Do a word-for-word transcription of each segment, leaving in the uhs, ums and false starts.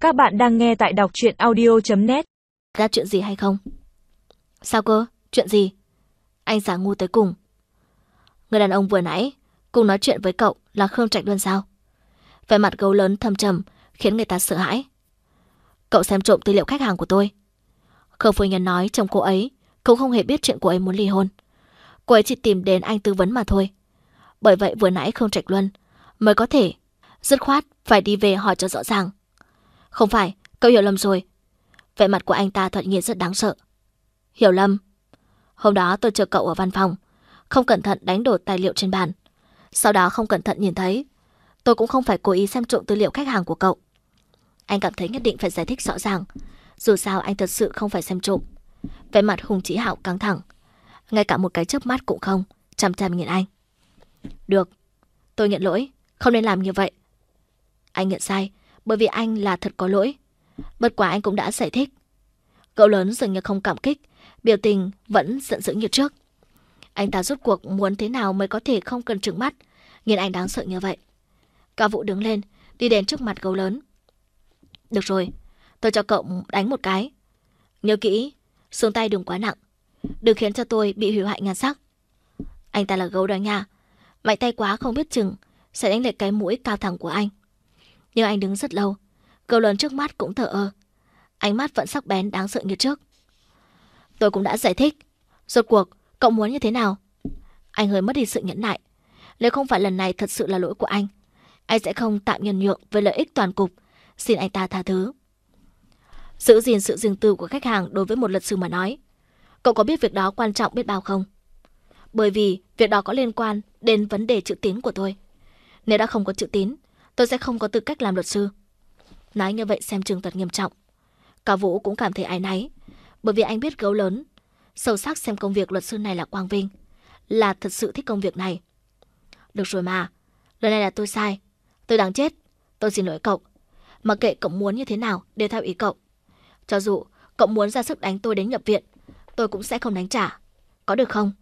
Các bạn đang nghe tại đọc truyện audio chấm net. Ra chuyện gì hay không? Sao cơ? Chuyện gì? Anh giả ngu tới cùng. Người đàn ông vừa nãy cùng nói chuyện với cậu là Khương Trạch Luân sao? Vẻ mặt gấu lớn thâm trầm khiến người ta sợ hãi. Cậu xem trộm tư liệu khách hàng của tôi. Khương phu nhân nói chồng cô ấy cũng không hề biết chuyện cô ấy muốn ly hôn. Cô ấy chỉ tìm đến anh tư vấn mà thôi. Bởi vậy vừa nãy Khương Trạch Luân mới có thể dứt khoát phải đi về hỏi cho rõ ràng. Không phải, cậu hiểu lầm rồi. Vẻ mặt của anh ta thoạt nhìn rất đáng sợ. Hiểu lầm? Hôm đó tôi chờ cậu ở văn phòng, không cẩn thận đánh đổ tài liệu trên bàn. Sau đó không cẩn thận nhìn thấy. Tôi cũng không phải cố ý xem trộm tư liệu khách hàng của cậu. Anh cảm thấy nhất định phải giải thích rõ ràng. Dù sao anh thật sự không phải xem trộm. Vẻ mặt Hùng Chí Hạo căng thẳng, ngay cả một cái chớp mắt cũng không, chằm chằm nhìn anh. Được, tôi nhận lỗi, không nên làm như vậy. Anh nhận sai, bởi vì anh là thật có lỗi. Bất quá anh cũng đã giải thích. Cậu lớn dường như không cảm kích, biểu tình vẫn giận dữ như trước. Anh ta rốt cuộc muốn thế nào mới có thể không cần trừng mắt nhìn anh đáng sợ như vậy. Cao Vũ đứng lên, đi đến trước mặt gấu lớn. Được rồi, tôi cho cậu đánh một cái. Nhớ kỹ, xuống tay đừng quá nặng, đừng khiến cho tôi bị hủy hoại nhan sắc. Anh ta là gấu đó nha, mạnh tay quá không biết chừng sẽ đánh lệch cái mũi cao thẳng của anh. Nhưng anh đứng rất lâu, gấu lớn trước mắt cũng thờ ơ, ánh mắt vẫn sắc bén đáng sợ như trước. Tôi cũng đã giải thích, rốt cuộc cậu muốn như thế nào? Anh hơi mất đi sự nhẫn nại. Nếu không phải lần này thật sự là lỗi của anh, anh sẽ không tạm nhân nhượng về lợi ích toàn cục. Xin anh ta tha thứ. Giữ gìn sự riêng tư của khách hàng đối với một luật sư mà nói, cậu có biết việc đó quan trọng biết bao không? Bởi vì việc đó có liên quan đến vấn đề chữ tín của tôi. Nếu đã không có chữ tín, tôi sẽ không có tư cách làm luật sư. Nói như vậy xem chừng thật nghiêm trọng. Cao Vũ cũng cảm thấy áy náy, bởi vì anh biết gấu lớn sâu sắc xem công việc luật sư này là quang vinh, là thật sự thích công việc này. Được rồi mà, lần này là tôi sai, tôi đáng chết, tôi xin lỗi cậu. Mà kệ cậu muốn như thế nào đều theo ý cậu. Cho dù cậu muốn ra sức đánh tôi đến nhập viện, tôi cũng sẽ không đánh trả, có được không?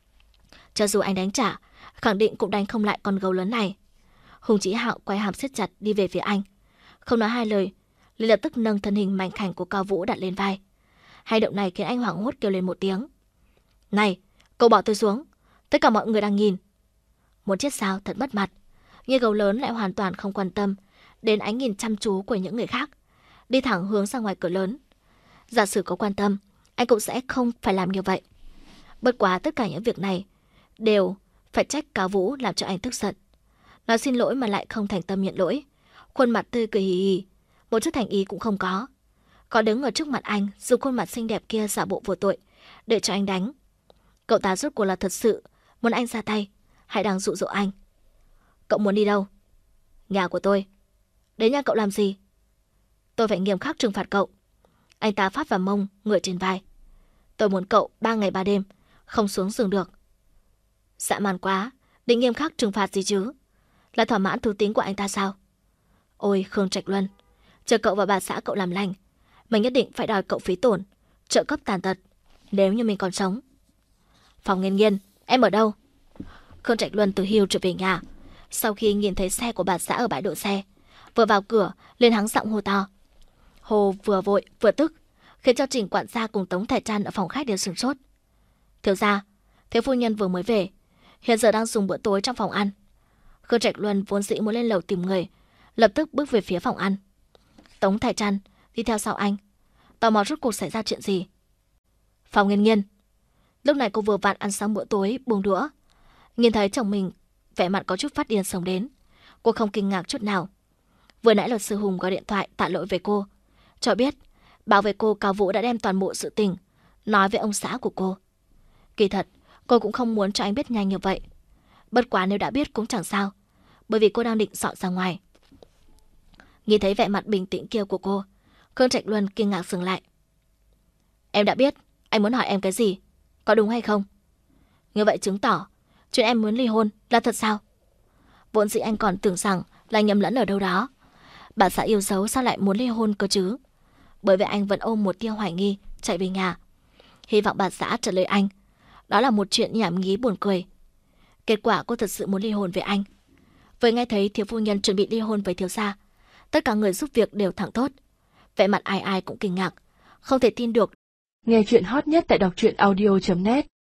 Cho dù anh đánh trả, khẳng định cũng đánh không lại con gấu lớn này. Hùng Chí Hạo quay hàm siết chặt đi về phía anh, không nói hai lời, liền lập tức nâng thân hình mảnh khảnh của Cao Vũ đặt lên vai. Hành động này khiến anh hoảng hốt kêu lên một tiếng. Này, cậu bỏ tôi xuống, tất cả mọi người đang nhìn. Muốn chết sao, thật mất mặt. Nhưng gấu lớn lại hoàn toàn không quan tâm đến ánh nhìn chăm chú của những người khác, đi thẳng hướng ra ngoài cửa lớn. Giả sử có quan tâm, anh cũng sẽ không phải làm như vậy. Bất quá tất cả những việc này đều phải trách Cao Vũ làm cho anh tức giận. Nói xin lỗi mà lại không thành tâm nhận lỗi, khuôn mặt tươi cười hì hì, một chút thành ý cũng không có. Còn đứng ở trước mặt anh, dùng khuôn mặt xinh đẹp kia giả bộ vô tội để cho anh đánh. Cậu ta rốt cuộc là thật sự muốn anh ra tay, hay đang dụ dỗ anh? Cậu muốn đi đâu? Nhà của tôi. Đến nhà cậu làm gì? Tôi phải nghiêm khắc trừng phạt cậu. Anh ta phát vào mông, ngửa trên vai. Tôi muốn cậu ba ngày ba đêm không xuống giường được. Dã man quá, định nghiêm khắc trừng phạt gì chứ? Là thỏa mãn thú tính của anh ta sao? Ôi Khương Trạch Luân, chờ cậu và bà xã cậu làm lành, mình nhất định phải đòi cậu phí tổn, trợ cấp tàn tật, nếu như mình còn sống. Phòng Nghiên Nghiên, em ở đâu? Khương Trạch Luân từ hưu trở về nhà, sau khi nhìn thấy xe của bà xã ở bãi đỗ xe, vừa vào cửa lên hắng giọng hô to. Hồ vừa vội vừa tức, khiến cho Trình quản gia cùng Tống Thải Trăn ở phòng khách đều sửng sốt. Thiếu gia, thiếu phu nhân vừa mới về, hiện giờ đang dùng bữa tối trong phòng ăn. Khương Trạch Luân vốn dĩ muốn lên lầu tìm người, lập tức bước về phía phòng ăn. Tống Thải Trăn đi theo sau anh, tò mò rốt cuộc xảy ra chuyện gì. Phòng Nghiên Nghiên, lúc này cô vừa vặn ăn xong bữa tối buông đũa, nhìn thấy chồng mình vẻ mặt có chút phát điên sống đến, cô không kinh ngạc chút nào. Vừa nãy luật sư Hùng gọi điện thoại tạ lỗi về cô, cho biết bảo vệ cô Cao Vũ đã đem toàn bộ sự tình nói với ông xã của cô. Kỳ thật cô cũng không muốn cho anh biết nhanh như vậy, bất quá nếu đã biết cũng chẳng sao, bởi vì cô đang định dọn ra ngoài. Nhìn thấy vẻ mặt bình tĩnh kia của cô, Khương Trạch Luân kinh ngạc dừng lại. Em đã biết, anh muốn hỏi em cái gì, có đúng hay không? Như vậy chứng tỏ chuyện em muốn ly hôn là thật sao? Vốn dĩ anh còn tưởng rằng là nhầm lẫn ở đâu đó. Bà xã yêu dấu sao lại muốn ly hôn cơ chứ? Bởi vậy anh vẫn ôm một tia hoài nghi chạy về nhà, hy vọng bà xã trả lời anh. Đó là một chuyện nhảm nhí buồn cười. Kết quả cô thật sự muốn ly hôn với anh. Vừa nghe thấy thiếu phu nhân chuẩn bị ly hôn với thiếu gia, tất cả người giúp việc đều thẳng thốt. Vẻ mặt ai ai cũng kinh ngạc, không thể tin được. Nghe chuyện hot nhất tại đọc truyện audio chấm net